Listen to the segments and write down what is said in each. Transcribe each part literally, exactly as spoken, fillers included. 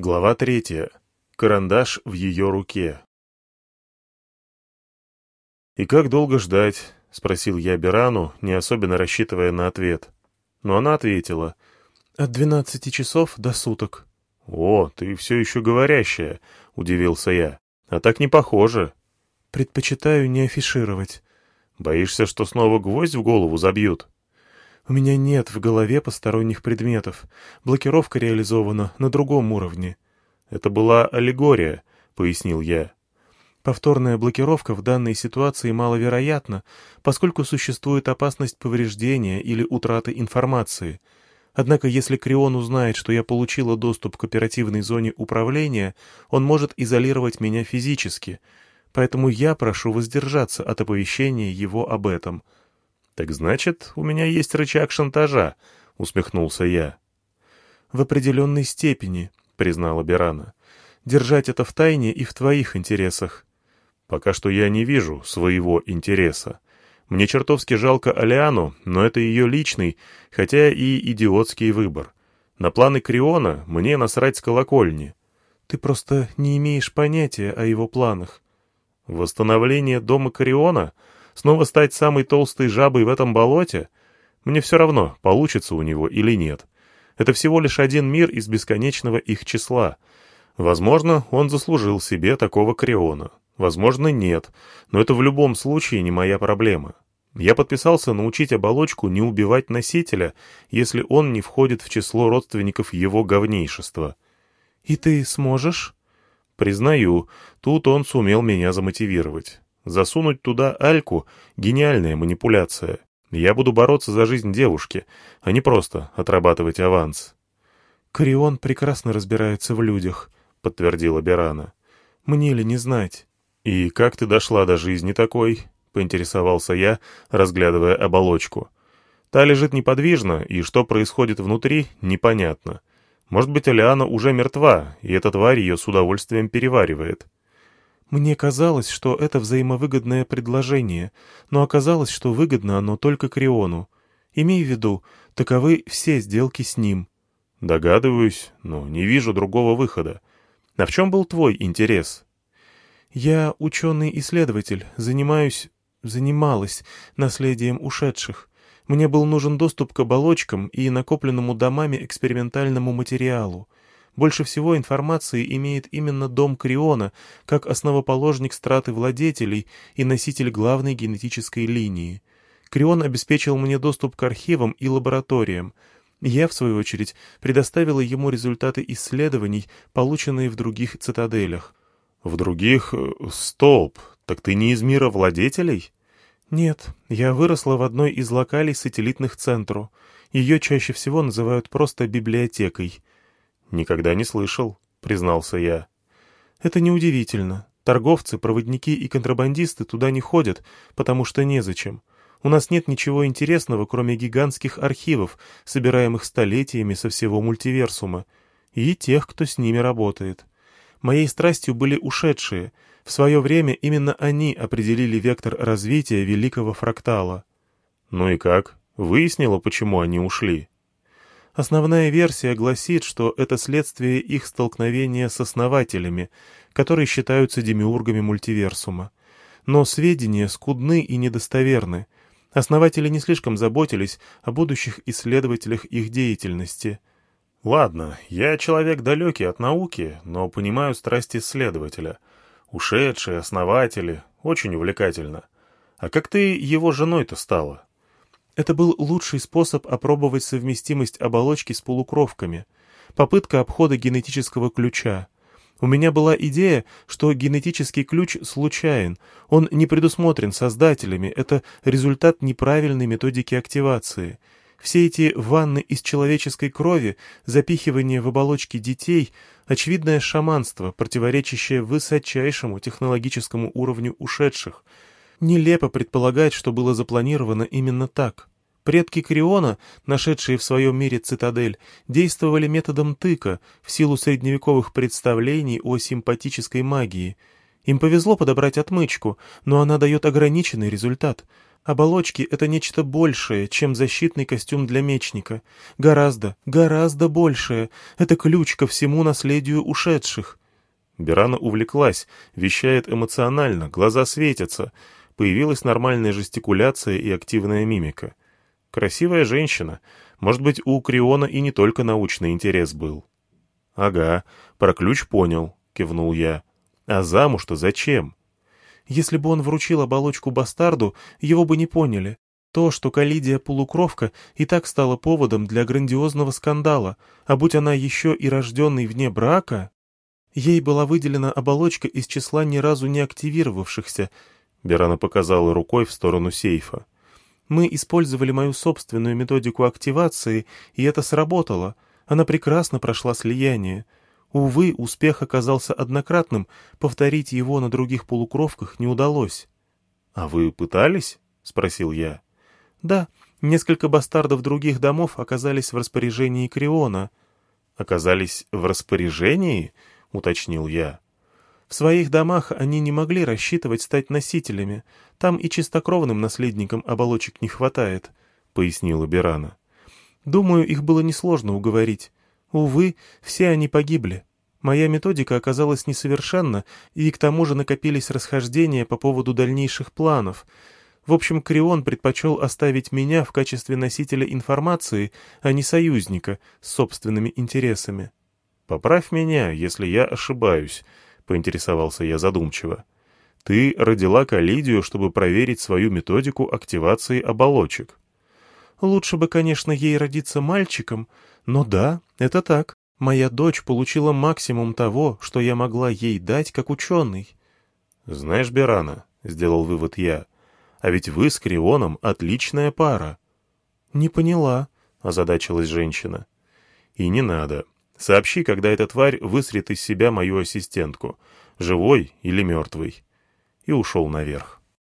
Глава третья. Карандаш в ее руке. «И как долго ждать?» — спросил я Берану, не особенно рассчитывая на ответ. Но она ответила. «От двенадцати часов до суток». «О, ты все еще говорящая», — удивился я. «А так не похоже». «Предпочитаю не афишировать». «Боишься, что снова гвоздь в голову забьют?» «У меня нет в голове посторонних предметов. Блокировка реализована на другом уровне». «Это была аллегория», — пояснил я. Повторная блокировка в данной ситуации маловероятна, поскольку существует опасность повреждения или утраты информации. Однако если Крион узнает, что я получила доступ к оперативной зоне управления, он может изолировать меня физически, поэтому я прошу воздержаться от оповещения его об этом». «Так значит, у меня есть рычаг шантажа», — усмехнулся я. «В определенной степени», — признала Берана. «Держать это в тайне и в твоих интересах». «Пока что я не вижу своего интереса. Мне чертовски жалко Алиану, но это ее личный, хотя и идиотский выбор. На планы Криона мне насрать с колокольни». «Ты просто не имеешь понятия о его планах». «Восстановление дома Криона? Снова стать самой толстой жабой в этом болоте? Мне все равно, получится у него или нет. Это всего лишь один мир из бесконечного их числа. Возможно, он заслужил себе такого Криона. Возможно, нет. Но это в любом случае не моя проблема. Я подписался научить оболочку не убивать носителя, если он не входит в число родственников его говнейшества». «И ты сможешь?» «Признаю, тут он сумел меня замотивировать. Засунуть туда Альку — гениальная манипуляция. Я буду бороться за жизнь девушки, а не просто отрабатывать аванс». «Крион прекрасно разбирается в людях», — подтвердила Берана. «Мне ли не знать?» «И как ты дошла до жизни такой?» — поинтересовался я, разглядывая оболочку. Та лежит неподвижно, и что происходит внутри, непонятно. Может быть, Алиана уже мертва, и эта тварь ее с удовольствием переваривает. «Мне казалось, что это взаимовыгодное предложение, но оказалось, что выгодно оно только Криону. Имей в виду, таковы все сделки с ним». «Догадываюсь, но не вижу другого выхода. А в чем был твой интерес?» «Я ученый-исследователь, занимаюсь... занималась наследием ушедших. Мне был нужен доступ к оболочкам и накопленному домами экспериментальному материалу. Больше всего информации имеет именно дом Криона, как основоположник страты владетелей и носитель главной генетической линии. Крион обеспечил мне доступ к архивам и лабораториям. Я, в свою очередь, предоставила ему результаты исследований, полученные в других цитаделях». «В других... Стоп! Так ты не из мира владетелей?» «Нет, я выросла в одной из локалей сателлитных центру. Ее чаще всего называют просто библиотекой». «Никогда не слышал», — признался я. «Это неудивительно. Торговцы, проводники и контрабандисты туда не ходят, потому что незачем. У нас нет ничего интересного, кроме гигантских архивов, собираемых столетиями со всего мультиверсума, и тех, кто с ними работает. Моей страстью были ушедшие. В свое время именно они определили вектор развития великого фрактала». «Ну и как? Выяснила, почему они ушли?» Основная версия гласит, что это следствие их столкновения с основателями, которые считаются демиургами мультиверсума. Но сведения скудны и недостоверны. Основатели не слишком заботились о будущих исследователях их деятельности. «Ладно, я человек далекий от науки, но понимаю страсть исследователя. Ушедшие, основатели — очень увлекательно. А как ты его женой-то стала?» Это был лучший способ опробовать совместимость оболочки с полукровками. Попытка обхода генетического ключа. У меня была идея, что генетический ключ случайен, он не предусмотрен создателями, это результат неправильной методики активации. Все эти ванны из человеческой крови, запихивание в оболочки детей — очевидное шаманство, противоречащее высочайшему технологическому уровню ушедших. Нелепо предполагать, что было запланировано именно так. Предки Криона, нашедшие в своем мире цитадель, действовали методом тыка в силу средневековых представлений о симпатической магии. Им повезло подобрать отмычку, но она дает ограниченный результат. Оболочки — это нечто большее, чем защитный костюм для мечника. Гораздо, гораздо большее. Это ключ ко всему наследию ушедших». Берана увлеклась, вещает эмоционально, глаза светятся. Появилась нормальная жестикуляция и активная мимика. Красивая женщина. Может быть, у Криона и не только научный интерес был. «Ага, про ключ понял», — кивнул я. «А замуж-то зачем?» Если бы он вручил оболочку бастарду, его бы не поняли. То, что Калидия полукровка, и так стало поводом для грандиозного скандала, а будь она еще и рожденной вне брака... Ей была выделена оболочка из числа ни разу не активировавшихся. Берана показала рукой в сторону сейфа. Мы использовали мою собственную методику активации, и это сработало. Она прекрасно прошла слияние. Увы, успех оказался однократным, повторить его на других полукровках не удалось. — А вы пытались? — спросил я. — Да, несколько бастардов других домов оказались в распоряжении Криона. — Оказались в распоряжении? — уточнил я. В своих домах они не могли рассчитывать стать носителями. Там и чистокровным наследникам оболочек не хватает, — пояснила Берана. Думаю, их было несложно уговорить. Увы, все они погибли. Моя методика оказалась несовершенна, и к тому же накопились расхождения по поводу дальнейших планов. В общем, Крион предпочел оставить меня в качестве носителя информации, а не союзника с собственными интересами. «Поправь меня, если я ошибаюсь», — поинтересовался я задумчиво. «Ты родила Калидию, чтобы проверить свою методику активации оболочек». Лучше бы, конечно, ей родиться мальчиком, но да, это так. Моя дочь получила максимум того, что я могла ей дать как ученый. «Знаешь, Берана», — сделал вывод я, — «а ведь вы с Крионом отличная пара». «Не поняла», — озадачилась женщина. «И не надо. Сообщи, когда эта тварь высрет из себя мою ассистентку, живой или мертвый». И ушел наверх.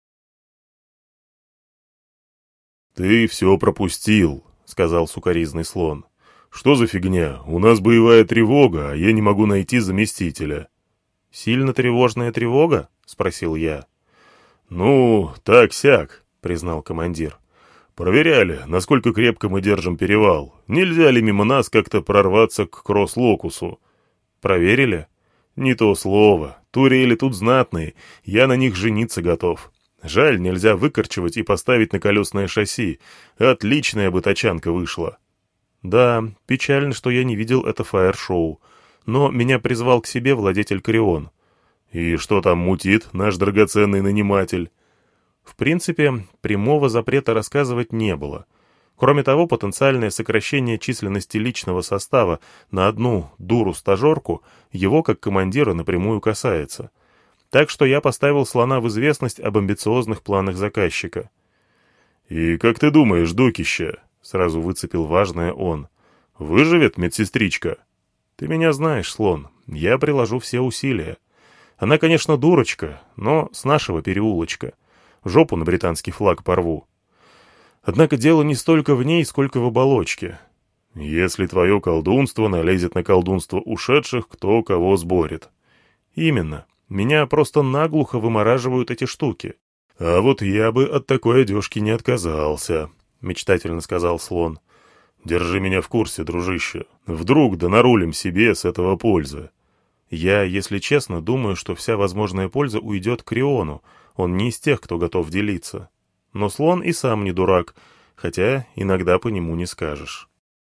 «Ты все пропустил», — сказал сукоризный слон. «Что за фигня? У нас боевая тревога, а я не могу найти заместителя». «Сильно тревожная тревога?» — спросил я. «Ну, так-сяк», — признал командир. «Проверяли, насколько крепко мы держим перевал. Нельзя ли мимо нас как-то прорваться к Кросс-Локусу?» «Проверили?» «Не то слово. Турели тут знатные. Я на них жениться готов. Жаль, нельзя выкорчевать и поставить на колесное шасси. Отличная бы тачанка вышла». «Да, печально, что я не видел это фаер-шоу. Но меня призвал к себе владетель Крион». «И что там мутит наш драгоценный наниматель?» В принципе, прямого запрета рассказывать не было. Кроме того, потенциальное сокращение численности личного состава на одну дуру-стажерку его, как командира, напрямую касается. Так что я поставил слона в известность об амбициозных планах заказчика. «И как ты думаешь, докища?» — сразу выцепил важное он. «Выживет медсестричка?» «Ты меня знаешь, слон. Я приложу все усилия. Она, конечно, дурочка, но с нашего переулочка. Жопу на британский флаг порву. Однако дело не столько в ней, сколько в оболочке. Если твое колдунство налезет на колдунство ушедших, кто кого сборит». «Именно. Меня просто наглухо вымораживают эти штуки». «А вот я бы от такой одежки не отказался», — мечтательно сказал слон. «Держи меня в курсе, дружище. Вдруг да нарулим себе с этого пользы». Я, если честно, думаю, что вся возможная польза уйдет к Криону. Он не из тех, кто готов делиться. Но слон и сам не дурак, хотя иногда по нему не скажешь.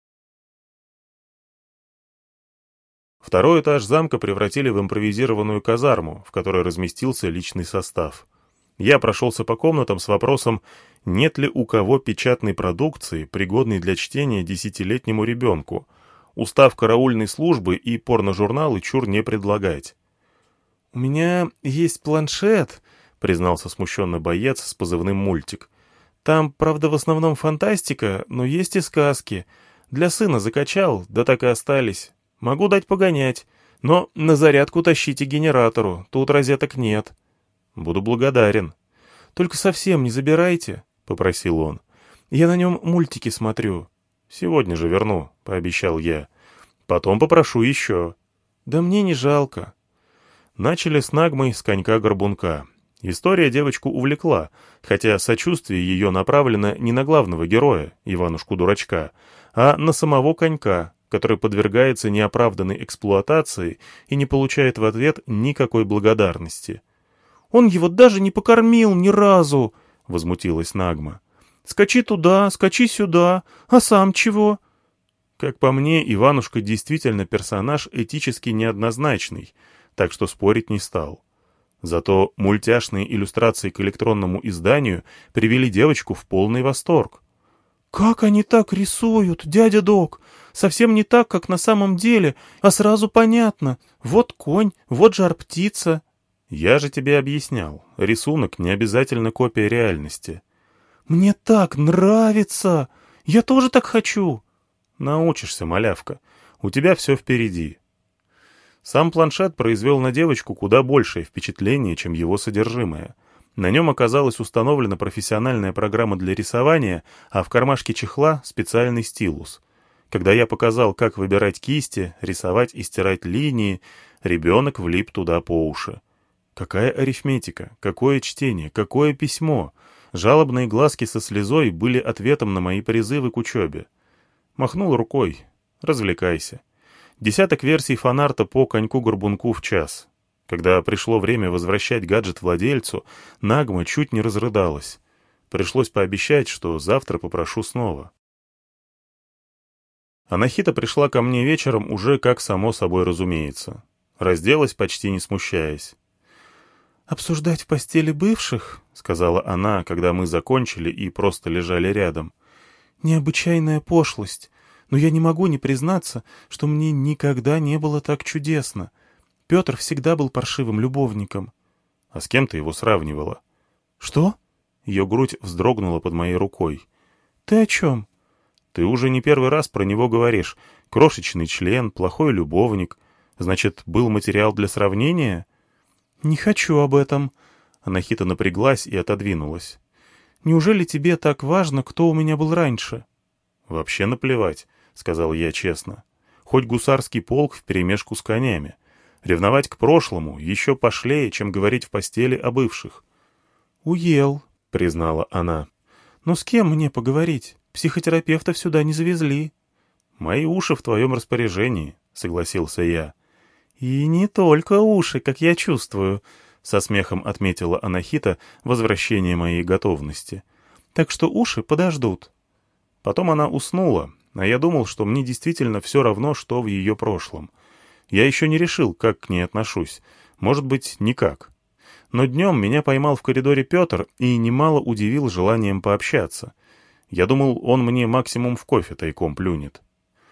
Второй этаж замка превратили в импровизированную казарму, в которой разместился личный состав. Я прошелся по комнатам с вопросом, нет ли у кого печатной продукции, пригодной для чтения десятилетнему ребенку. Устав караульной службы и порножурналы чур не предлагать. «У меня есть планшет», — признался смущенно боец с позывным «Мультик». «Там, правда, в основном фантастика, но есть и сказки. Для сына закачал, да так и остались. Могу дать погонять, но на зарядку тащите генератору, тут розеток нет». «Буду благодарен». «Только совсем не забирайте», — попросил он. «Я на нем мультики смотрю». «Сегодня же верну», — пообещал я. «Потом попрошу еще». «Да мне не жалко». Начали с Нагмой с конька-горбунка. История девочку увлекла, хотя сочувствие ее направлено не на главного героя, Иванушку-дурачка, а на самого конька, который подвергается неоправданной эксплуатации и не получает в ответ никакой благодарности. «Он его даже не покормил ни разу!» — возмутилась Нагма. «Скачи туда, скачи сюда, а сам чего?» Как по мне, Иванушка действительно персонаж этически неоднозначный, так что спорить не стал. Зато мультяшные иллюстрации к электронному изданию привели девочку в полный восторг. «Как они так рисуют, дядя Док? Совсем не так, как на самом деле, а сразу понятно. Вот конь, вот жар-птица». «Я же тебе объяснял, рисунок не обязательно копия реальности». «Мне так нравится! Я тоже так хочу!» «Научишься, малявка. У тебя все впереди». Сам планшет произвел на девочку куда большее впечатление, чем его содержимое. На нем оказалась установлена профессиональная программа для рисования, а в кармашке чехла специальный стилус. Когда я показал, как выбирать кисти, рисовать и стирать линии, ребенок влип туда по уши. Какая арифметика, какое чтение, какое письмо! Жалобные глазки со слезой были ответом на мои призывы к учебе. Махнул рукой. Развлекайся. Десяток версий фанарта по коньку-горбунку в час. Когда пришло время возвращать гаджет владельцу, Нагма чуть не разрыдалась. Пришлось пообещать, что завтра попрошу снова. Анахита пришла ко мне вечером уже как само собой разумеется. Разделась, почти не смущаясь. «Обсуждать в постели бывших, — сказала она, когда мы закончили и просто лежали рядом, — необычайная пошлость. Но я не могу не признаться, что мне никогда не было так чудесно. Петр всегда был паршивым любовником». «А с кем ты его сравнивала?» «Что?» Ее грудь вздрогнула под моей рукой. «Ты о чем?» «Ты уже не первый раз про него говоришь. Крошечный член, плохой любовник. Значит, был материал для сравнения?» «Не хочу об этом». Анахита напряглась и отодвинулась. «Неужели тебе так важно, кто у меня был раньше?» «Вообще наплевать», — сказал я честно. «Хоть гусарский полк вперемешку с конями. Ревновать к прошлому еще пошлее, чем говорить в постели о бывших». «Уел», — признала она. «Но с кем мне поговорить? Психотерапевтов сюда не завезли». «Мои уши в твоем распоряжении», — согласился я. «И не только уши, как я чувствую», — со смехом отметила Анахита возвращение моей готовности. «Так что уши подождут». Потом она уснула, а я думал, что мне действительно все равно, что в ее прошлом. Я еще не решил, как к ней отношусь. Может быть, никак. Но днем меня поймал в коридоре Петр и немало удивил желанием пообщаться. Я думал, он мне максимум в кофе тайком плюнет.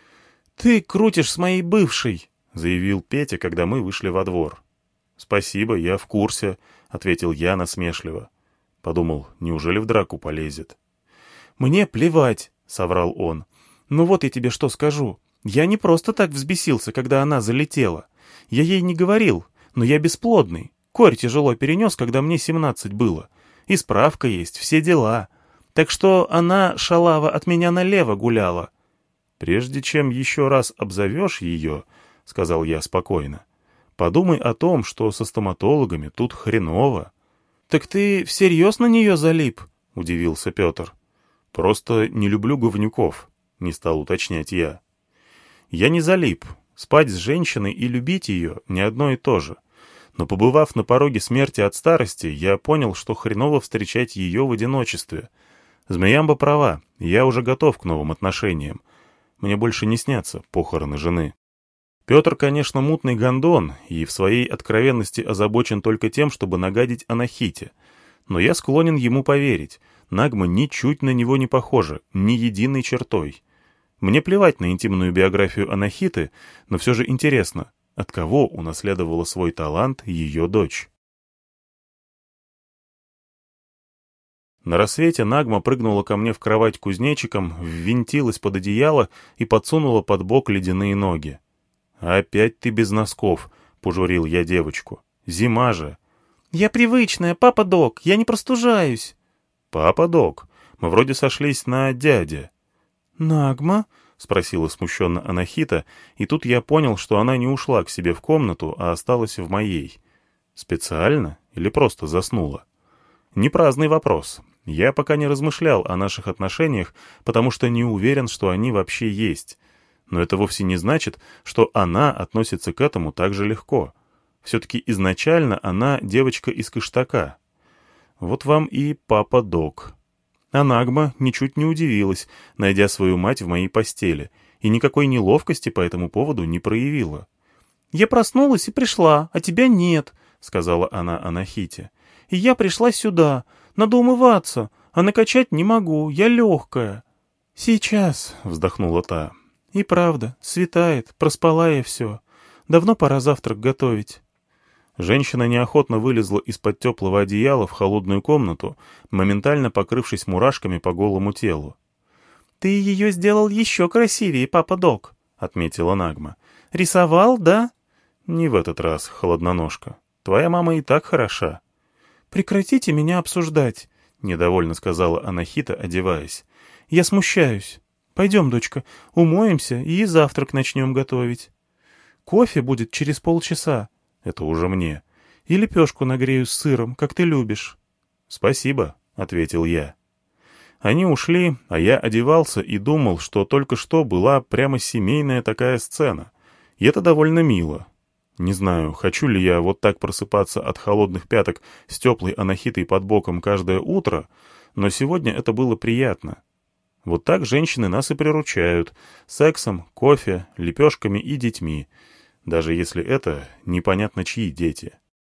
«Ты крутишь с моей бывшей», — заявил Петя, когда мы вышли во двор. «Спасибо, я в курсе», — ответил я насмешливо. Подумал, неужели в драку полезет? «Мне плевать», — соврал он. «Ну вот я тебе что скажу. Я не просто так взбесился, когда она залетела. Я ей не говорил, но я бесплодный. Корь тяжело перенес, когда мне семнадцать было. И справка есть, все дела. Так что она, шалава, от меня налево гуляла». «Прежде чем еще раз обзовешь ее, — сказал я спокойно, — подумай о том, что со стоматологами тут хреново». «Так ты всерьез на нее залип?» — удивился Петр. «Просто не люблю говнюков», — не стал уточнять я. «Я не залип. Спать с женщиной и любить ее — не одно и то же. Но побывав на пороге смерти от старости, я понял, что хреново встречать ее в одиночестве. Змеямба права, я уже готов к новым отношениям. Мне больше не снятся похороны жены». Петр, конечно, мутный гондон и в своей откровенности озабочен только тем, чтобы нагадить Анахите. Но я склонен ему поверить. Нагма ничуть на него не похожа, ни единой чертой. Мне плевать на интимную биографию Анахиты, но все же интересно, от кого унаследовала свой талант ее дочь. На рассвете Нагма прыгнула ко мне в кровать кузнечиком, ввинтилась под одеяло и подсунула под бок ледяные ноги. «Опять ты без носков», — пожурил я девочку. «Зима же». «Я привычная, папа Док, я не простужаюсь». «Папа Док, мы вроде сошлись на дяде». «Нагма?» — спросила смущенно Анахита, и тут я понял, что она не ушла к себе в комнату, а осталась в моей. «Специально?» Или просто заснула? Непраздный вопрос. Я пока не размышлял о наших отношениях, потому что не уверен, что они вообще есть. Но это вовсе не значит, что она относится к этому так же легко. Все-таки изначально она девочка из Кыштака. Вот вам и папа-док. А Нагма ничуть не удивилась, найдя свою мать в моей постели, и никакой неловкости по этому поводу не проявила. «Я проснулась и пришла, а тебя нет», — сказала она Анахите. «И я пришла сюда. Надо умываться, а накачать не могу, я легкая». «Сейчас», — вздохнула та. «И правда, светает, проспала я все. Давно пора завтрак готовить». Женщина неохотно вылезла из-под теплого одеяла в холодную комнату, моментально покрывшись мурашками по голому телу. «Ты ее сделал еще красивее, папа-док», — отметила Нагма. «Рисовал, да?» «Не в этот раз, холодноножка. Твоя мама и так хороша». «Прекратите меня обсуждать», — недовольно сказала Анахита, одеваясь. «Я смущаюсь. Пойдем, дочка, умоемся и завтрак начнем готовить. Кофе будет через полчаса». Это уже мне. «И лепешку нагрею с сыром, как ты любишь». «Спасибо», — ответил я. Они ушли, а я одевался и думал, что только что была прямо семейная такая сцена. И это довольно мило. Не знаю, хочу ли я вот так просыпаться от холодных пяток с теплой анахитой под боком каждое утро, но сегодня это было приятно. Вот так женщины нас и приручают. Сексом, кофе, лепешками и детьми. Даже если это непонятно чьи дети.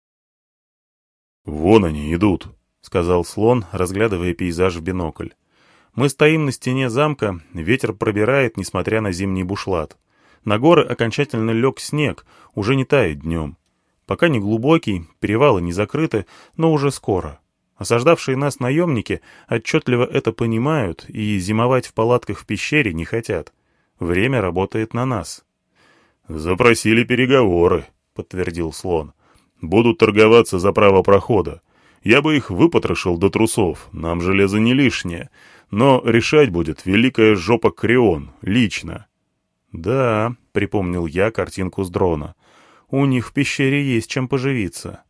«Вон они идут», — сказал слон, разглядывая пейзаж в бинокль. Мы стоим на стене замка, ветер пробирает, несмотря на зимний бушлат. На горы окончательно лег снег, уже не тает днем. Пока не глубокий, перевалы не закрыты, но уже скоро. Осаждавшие нас наемники отчетливо это понимают и зимовать в палатках в пещере не хотят. Время работает на нас. «Запросили переговоры», — подтвердил слон. «Будут торговаться за право прохода. Я бы их выпотрошил до трусов, нам железо не лишнее. Но решать будет великая жопа Крион, лично». «Да», — припомнил я картинку с дрона. «У них в пещере есть чем поживиться».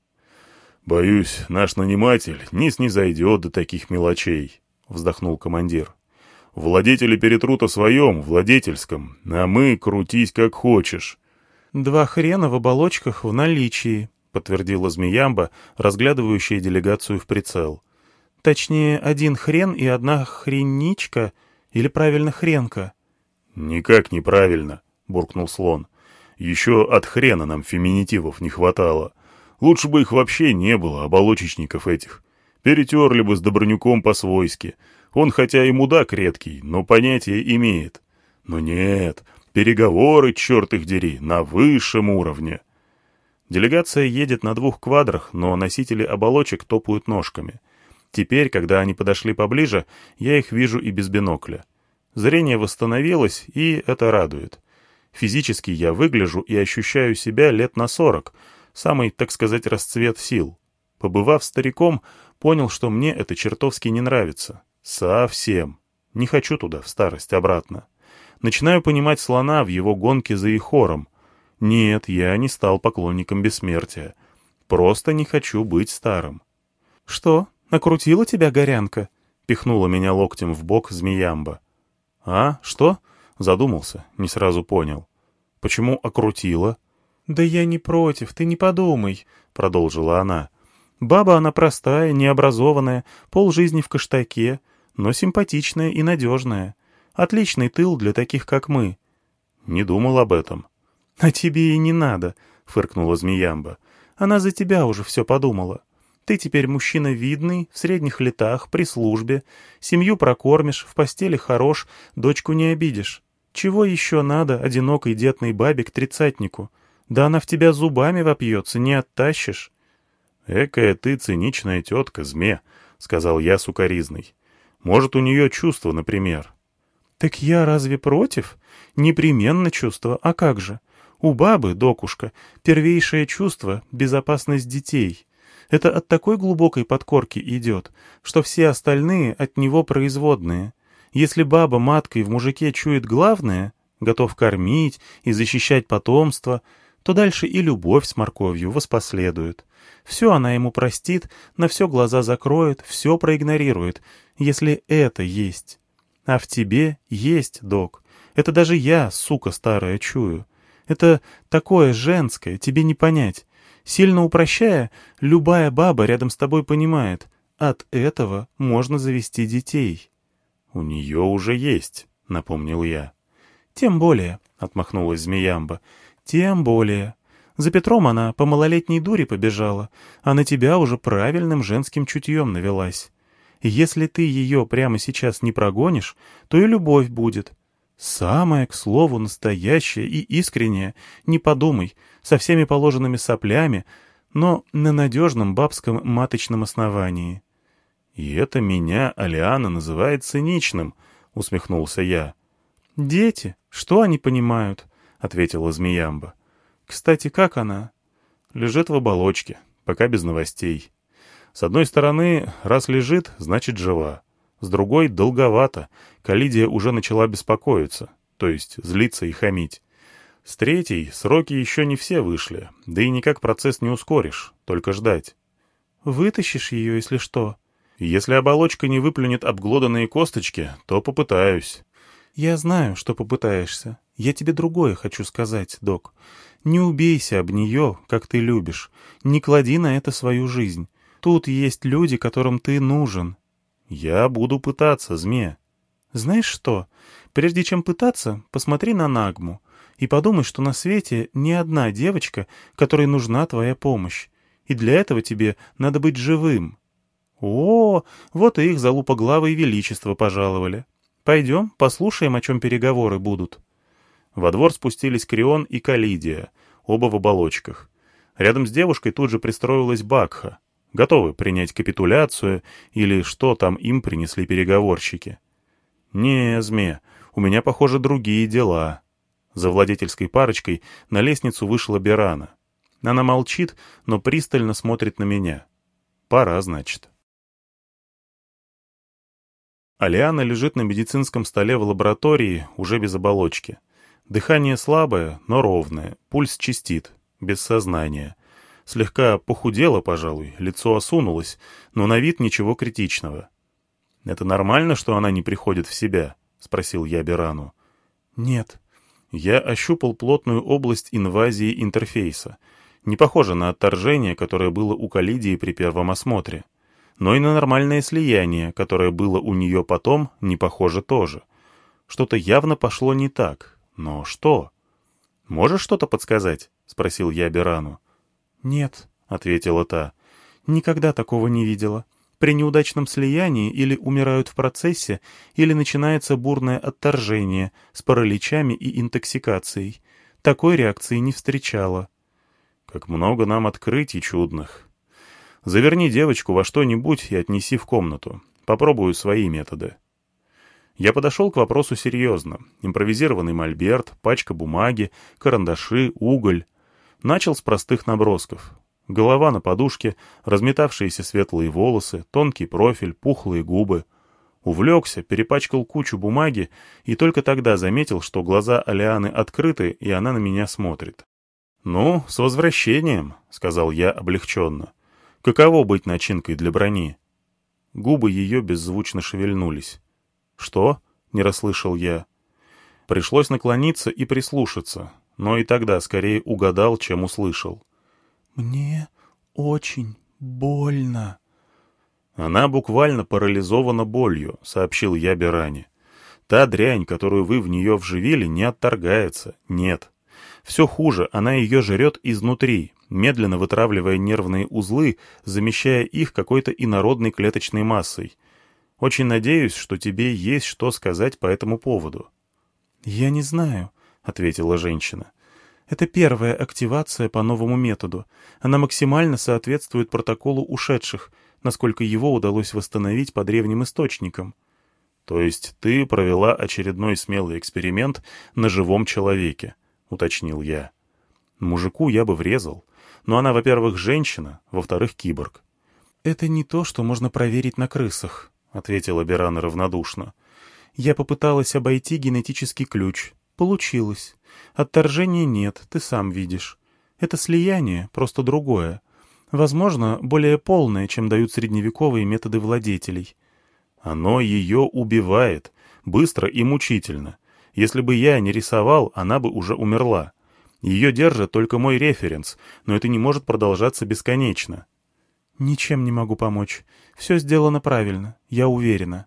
«Боюсь, наш наниматель не снизойдет до таких мелочей», — вздохнул командир. «Владетели перетрут о своем, владетельском, а мы крутись как хочешь». «Два хрена в оболочках в наличии», — подтвердила Змеямба, разглядывающая делегацию в прицел. «Точнее, один хрен и одна хреничка, или правильно хренка». «Никак неправильно», — буркнул слон. «Еще от хрена нам феминитивов не хватало. Лучше бы их вообще не было, оболочечников этих. Перетерли бы с Добронюком по-свойски. Он хотя и мудак редкий, но понятие имеет. Но нет, переговоры, черт их дери, на высшем уровне». Делегация едет на двух квадрах, но носители оболочек топают ножками. Теперь, когда они подошли поближе, я их вижу и без бинокля. Зрение восстановилось, и это радует. Физически я выгляжу и ощущаю себя лет на сорок, самый, так сказать, расцвет сил. Побывав стариком, понял, что мне это чертовски не нравится. Совсем. Не хочу туда, в старость, обратно. Начинаю понимать слона в его гонке за Ихором. Нет, я не стал поклонником бессмертия. Просто не хочу быть старым. «Что, накрутила тебя горянка?» — пихнула меня локтем в бок Змеямба. «А, что?» — задумался, не сразу понял. «Почему окрутила?» «Да я не против, ты не подумай», — продолжила она. «Баба она простая, необразованная, полжизни в Кыштаке, но симпатичная и надежная. Отличный тыл для таких, как мы». «Не думал об этом». «А тебе и не надо», — фыркнула Змеямба. «Она за тебя уже все подумала. Ты теперь мужчина видный, в средних летах, при службе, семью прокормишь, в постели хорош, дочку не обидишь. Чего еще надо одинокой детной бабе к тридцатнику? Да она в тебя зубами вопьется, не оттащишь». «Экая ты циничная тетка, Зме», — сказал я сукоризной. «Может, у нее чувства, например». «Так я разве против? Непременно чувство, а как же? У бабы, докушка, первейшее чувство — безопасность детей». Это от такой глубокой подкорки идет, что все остальные от него производные. Если баба маткой в мужике чует главное, готов кормить и защищать потомство, то дальше и любовь с морковью воспоследует. Все она ему простит, на все глаза закроет, все проигнорирует, если это есть. А в тебе есть, док. Это даже я, сука старая, чую. Это такое женское, тебе не понять. Сильно упрощая, любая баба рядом с тобой понимает, от этого можно завести детей. — У нее уже есть, — напомнил я. — Тем более, — отмахнулась Змеямба, — тем более. За Петром она по малолетней дуре побежала, а на тебя уже правильным женским чутьем навелась. Если ты ее прямо сейчас не прогонишь, то и любовь будет. Самое, к слову, настоящее и искреннее, не подумай, со всеми положенными соплями, но на надежном бабском маточном основании. — И это меня Алиана называет циничным, — усмехнулся я. — Дети, что они понимают? — ответила Змеямба. — Кстати, как она? — Лежит в оболочке, пока без новостей. С одной стороны, раз лежит, значит жива. С другой — долговато, Калидия уже начала беспокоиться, то есть злиться и хамить. С третьей, сроки еще не все вышли, да и никак процесс не ускоришь, только ждать. — Вытащишь ее, если что? — Если оболочка не выплюнет обглоданные косточки, то попытаюсь. — Я знаю, что попытаешься. Я тебе другое хочу сказать, док. Не убейся об нее, как ты любишь. Не клади на это свою жизнь. Тут есть люди, которым ты нужен. — Я буду пытаться, Зме. — Знаешь что? Прежде чем пытаться, посмотри на Нагму и подумай, что на свете ни одна девочка, которой нужна твоя помощь. И для этого тебе надо быть живым. О, вот и их залупоглавые величество пожаловали. Пойдем, послушаем, о чем переговоры будут. Во двор спустились Крион и Калидия, оба в оболочках. Рядом с девушкой тут же пристроилась Бакха, готовы принять капитуляцию или что там им принесли переговорщики. «Не, Зме, у меня, похоже, другие дела». За владетельской парочкой на лестницу вышла Берана. Она молчит, но пристально смотрит на меня. «Пора, значит». Алиана лежит на медицинском столе в лаборатории, уже без оболочки. Дыхание слабое, но ровное, пульс чистит, без сознания. Слегка похудела, пожалуй, лицо осунулось, но на вид ничего критичного. «Это нормально, что она не приходит в себя?» — спросил я Берану. «Нет». Я ощупал плотную область инвазии интерфейса. Не похоже на отторжение, которое было у Калидии при первом осмотре. Но и на нормальное слияние, которое было у нее потом, не похоже тоже. Что-то явно пошло не так. Но что? «Можешь что-то подсказать?» — спросил я Берану. «Нет», — ответила та. «Никогда такого не видела. При неудачном слиянии или умирают в процессе, или начинается бурное отторжение с параличами и интоксикацией. Такой реакции не встречала». «Как много нам открытий чудных. Заверни девочку во что-нибудь и отнеси в комнату. Попробую свои методы». Я подошел к вопросу серьезно. Импровизированный мольберт, пачка бумаги, карандаши, уголь. Начал с простых набросков. Голова на подушке, разметавшиеся светлые волосы, тонкий профиль, пухлые губы. Увлекся, перепачкал кучу бумаги и только тогда заметил, что глаза Алианы открыты, и она на меня смотрит. «Ну, с возвращением», — сказал я облегченно. «Каково быть начинкой для брони?» Губы ее беззвучно шевельнулись. «Что?» — не расслышал я. Пришлось наклониться и прислушаться, но и тогда скорее угадал, чем услышал. «Мне очень больно». «Она буквально парализована болью», — сообщил я Беране. «Та дрянь, которую вы в нее вживили, не отторгается. Нет. Все хуже, она ее жрет изнутри, медленно вытравливая нервные узлы, замещая их какой-то инородной клеточной массой. Очень надеюсь, что тебе есть что сказать по этому поводу». «Я не знаю», — ответила женщина. «Это первая активация по новому методу. Она максимально соответствует протоколу ушедших, насколько его удалось восстановить по древним источникам». «То есть ты провела очередной смелый эксперимент на живом человеке», — уточнил я. «Мужику я бы врезал. Но она, во-первых, женщина, во-вторых, киборг». «Это не то, что можно проверить на крысах», — ответила Берана равнодушно. «Я попыталась обойти генетический ключ. Получилось. Отторжения нет, ты сам видишь. Это слияние, просто другое. Возможно, более полное, чем дают средневековые методы владетелей. Оно ее убивает, быстро и мучительно. Если бы я не рисовал, она бы уже умерла. Ее держит только мой референс, но это не может продолжаться бесконечно. Ничем не могу помочь. Все сделано правильно, я уверена.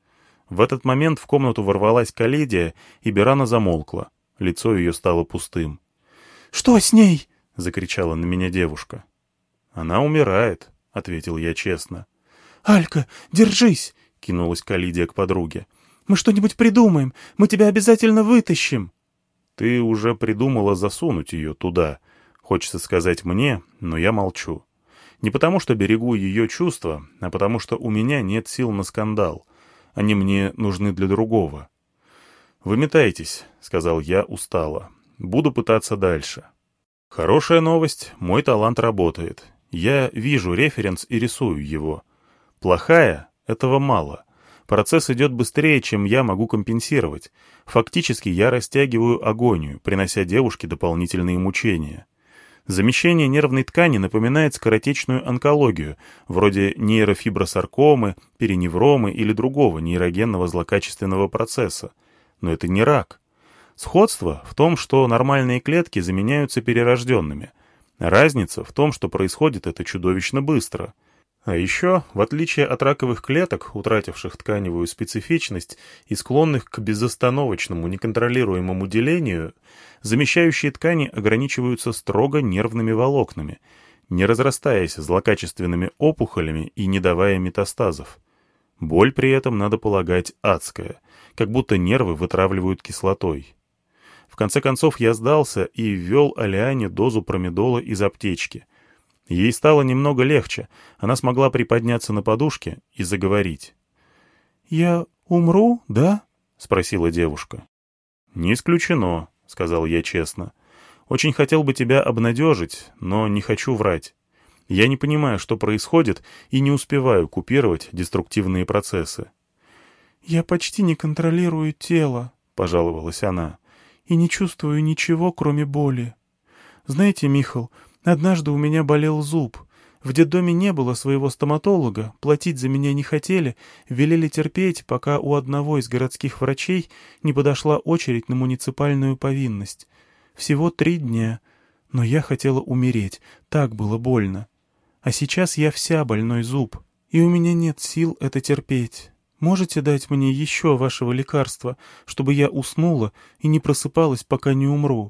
В этот момент в комнату ворвалась Калидия, и Берана замолкла. Лицо ее стало пустым. «Что с ней?» — закричала на меня девушка. «Она умирает», — ответил я честно. «Алька, держись!» — кинулась Калидия к подруге. «Мы что-нибудь придумаем, мы тебя обязательно вытащим!» «Ты уже придумала засунуть ее туда. Хочется сказать мне, но я молчу. Не потому, что берегу ее чувства, а потому, что у меня нет сил на скандал. Они мне нужны для другого». «Выметайтесь», — сказал я устало. «Буду пытаться дальше». Хорошая новость, мой талант работает. Я вижу референс и рисую его. Плохая — этого мало. Процесс идет быстрее, чем я могу компенсировать. Фактически я растягиваю агонию, принося девушке дополнительные мучения. Замещение нервной ткани напоминает скоротечную онкологию, вроде нейрофибросаркомы, периневромы или другого нейрогенного злокачественного процесса. Но это не рак. Сходство в том, что нормальные клетки заменяются перерожденными. Разница в том, что происходит это чудовищно быстро. А еще, в отличие от раковых клеток, утративших тканевую специфичность и склонных к безостановочному неконтролируемому делению, замещающие ткани ограничиваются строго нервными волокнами, не разрастаясь злокачественными опухолями и не давая метастазов. Боль при этом, надо полагать, адская, как будто нервы вытравливают кислотой. В конце концов я сдался и ввел Алиане дозу промедола из аптечки. Ей стало немного легче, она смогла приподняться на подушке и заговорить. «Я умру, да?» — спросила девушка. «Не исключено», — сказал я честно. «Очень хотел бы тебя обнадежить, но не хочу врать. Я не понимаю, что происходит, и не успеваю купировать деструктивные процессы». «Я почти не контролирую тело», — пожаловалась она, — «и не чувствую ничего, кроме боли. Знаете, Михал, однажды у меня болел зуб. В детдоме не было своего стоматолога, платить за меня не хотели, велели терпеть, пока у одного из городских врачей не подошла очередь на муниципальную повинность. Всего три дня. Но я хотела умереть, так было больно. А сейчас я вся больной зуб, и у меня нет сил это терпеть. Можете дать мне еще вашего лекарства, чтобы я уснула и не просыпалась, пока не умру?»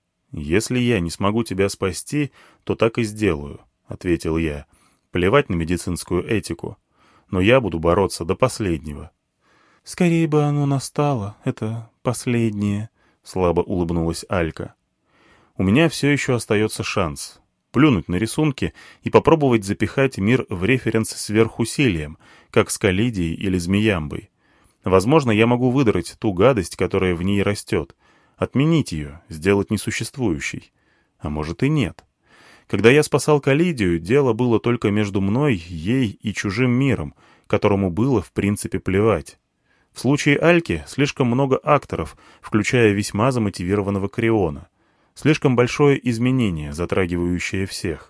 «Если я не смогу тебя спасти, то так и сделаю», — ответил я. «Плевать на медицинскую этику. Но я буду бороться до последнего». «Скорее бы оно настало, это последнее», — слабо улыбнулась Алька. «У меня все еще остается шанс. Плюнуть на рисунки и попробовать запихать мир в референс сверхусилием, как с Калидией или Змеямбой. Возможно, я могу выдрать ту гадость, которая в ней растет, отменить ее, сделать несуществующей. А может и нет. Когда я спасал Калидию, дело было только между мной, ей и чужим миром, которому было в принципе плевать. В случае Альки слишком много акторов, включая весьма замотивированного Кориона. Слишком большое изменение, затрагивающее всех.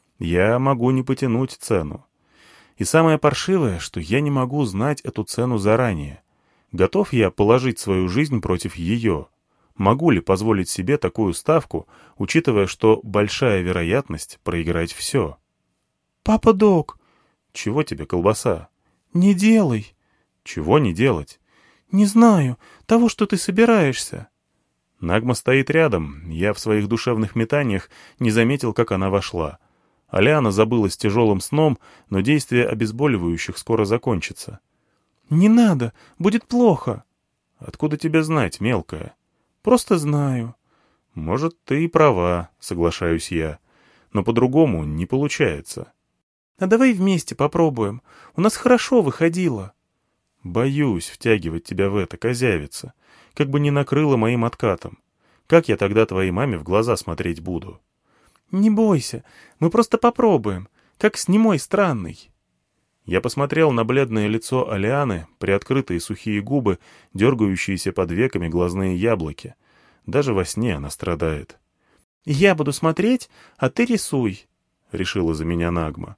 Я могу не потянуть цену. И самое паршивое, что я не могу знать эту цену заранее. Готов я положить свою жизнь против ее? Могу ли позволить себе такую ставку, учитывая, что большая вероятность проиграть все? «Папа Док!» «Чего тебе, колбаса?» «Не делай!» «Чего не делать?» «Не знаю. Того, что ты собираешься». Нагма стоит рядом. Я в своих душевных метаниях не заметил, как она вошла. Алиана забылась тяжелым сном, но действие обезболивающих скоро закончится. «Не надо, будет плохо». «Откуда тебе знать, мелкая?» «Просто знаю». «Может, ты и права», — соглашаюсь я. «Но по-другому не получается». «А давай вместе попробуем. У нас хорошо выходило». «Боюсь втягивать тебя в это, козявица. Как бы не накрыло моим откатом. Как я тогда твоей маме в глаза смотреть буду?» «Не бойся, мы просто попробуем, как с немой странный». Я посмотрел на бледное лицо Алианы, приоткрытые сухие губы, дергающиеся под веками глазные яблоки. Даже во сне она страдает. «Я буду смотреть, а ты рисуй», — решила за меня Нагма.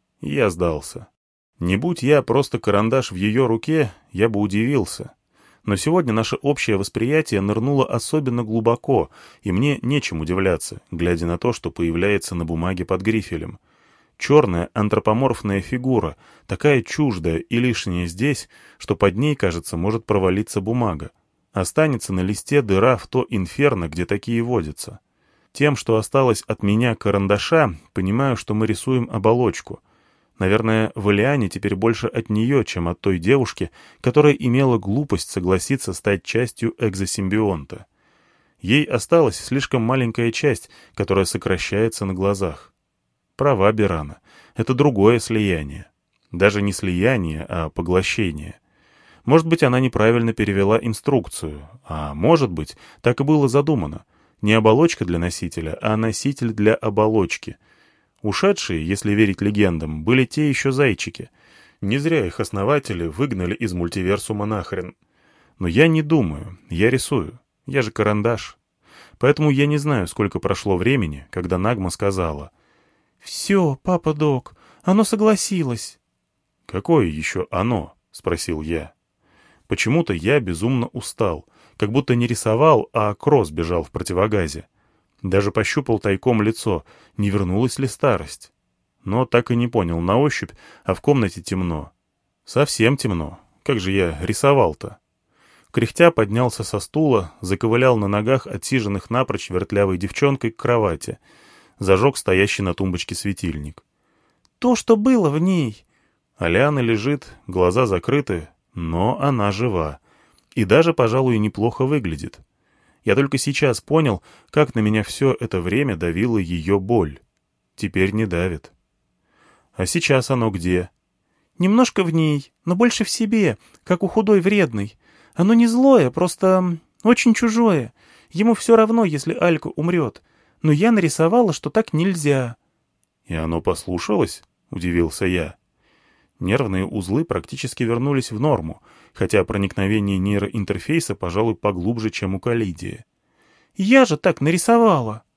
Я сдался. Не будь я просто карандаш в ее руке, я бы удивился. Но сегодня наше общее восприятие нырнуло особенно глубоко, и мне нечем удивляться, глядя на то, что появляется на бумаге под грифелем. Черная антропоморфная фигура, такая чуждая и лишняя здесь, что под ней, кажется, может провалиться бумага. Останется на листе дыра в то инферно, где такие водятся. Тем, что осталось от меня карандаша, понимаю, что мы рисуем оболочку. Наверное, в Элиане теперь больше от нее, чем от той девушки, которая имела глупость согласиться стать частью экзосимбионта. Ей осталась слишком маленькая часть, которая сокращается на глазах. Права Берана. Это другое слияние. Даже не слияние, а поглощение. Может быть, она неправильно перевела инструкцию, а может быть, так и было задумано. Не оболочка для носителя, а носитель для оболочки. Ушедшие, если верить легендам, были те еще зайчики. Не зря их основатели выгнали из мультиверсума нахрен. Но я не думаю, я рисую. Я же карандаш. Поэтому я не знаю, сколько прошло времени, когда Нагма сказала: «Все, папа Док, оно согласилось». «Какое еще оно?» — спросил я. Почему-то я безумно устал, как будто не рисовал, а кросс бежал в противогазе. Даже пощупал тайком лицо, не вернулась ли старость. Но так и не понял на ощупь, а в комнате темно. Совсем темно. Как же я рисовал-то? Кряхтя поднялся со стула, заковылял на ногах отсиженных напрочь вертлявой девчонкой к кровати. Зажег стоящий на тумбочке светильник. «То, что было в ней». Аляна лежит, глаза закрыты, но она жива. И даже, пожалуй, неплохо выглядит. Я только сейчас понял, как на меня все это время давила ее боль. Теперь не давит. А сейчас оно где? Немножко в ней, но больше в себе, как у худой вредной. Оно не злое, просто очень чужое. Ему все равно, если Алька умрет. Но я нарисовала, что так нельзя. И оно послушалось? Удивился я. Нервные узлы практически вернулись в норму, хотя проникновение нейроинтерфейса, пожалуй, поглубже, чем у Калидии. «Я же так нарисовала!»